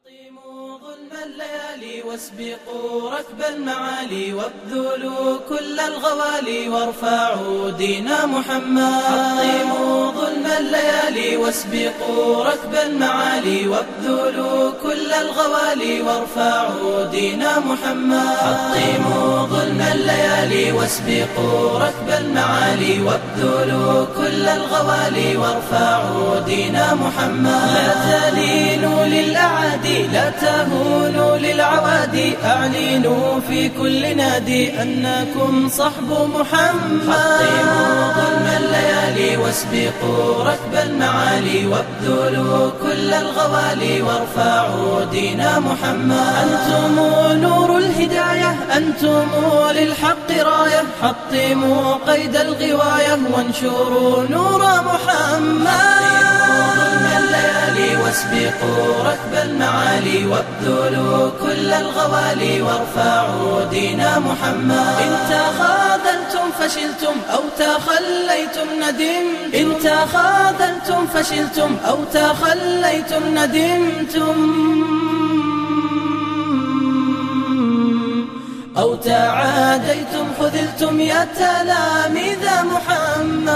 حطموا ظلم الليالي واسبقوا ركب المعالي وابذلوا كل الغوالي وارفعوا دين محمد. حطموا ظلم الليالي واسبقوا ركب المعالي وابذلوا كل الغوالي وارفعوا دين محمد. حطموا ظلم الليالي واسبقوا ركب المعالي وابذلوا كل الغوالي وارفعوا دين محمد. لا تلينوا للأعادي لا تهونوا للعوادي أعلنوا في كل نادي أنكم صحب محمد. حطموا ظلم الليالي واسبقوا ركب المعالي وابذلوا كل الغوالي وارفعوا دين محمد. أنتم نور الهداية أنتم للحق راية حطموا قيد الغواية وانشروا نور محمد. واسبقوا ركب المعالي وابذلوا كل الغوالي وارفعوا دين محمد. إن تخاذلتم فشلتم أو تخليتم ندمتم. إن تخاذلتم فشلتم أو تخليتم ندمتم أو تعاديتم خذلتم يا تلاميذ محمد.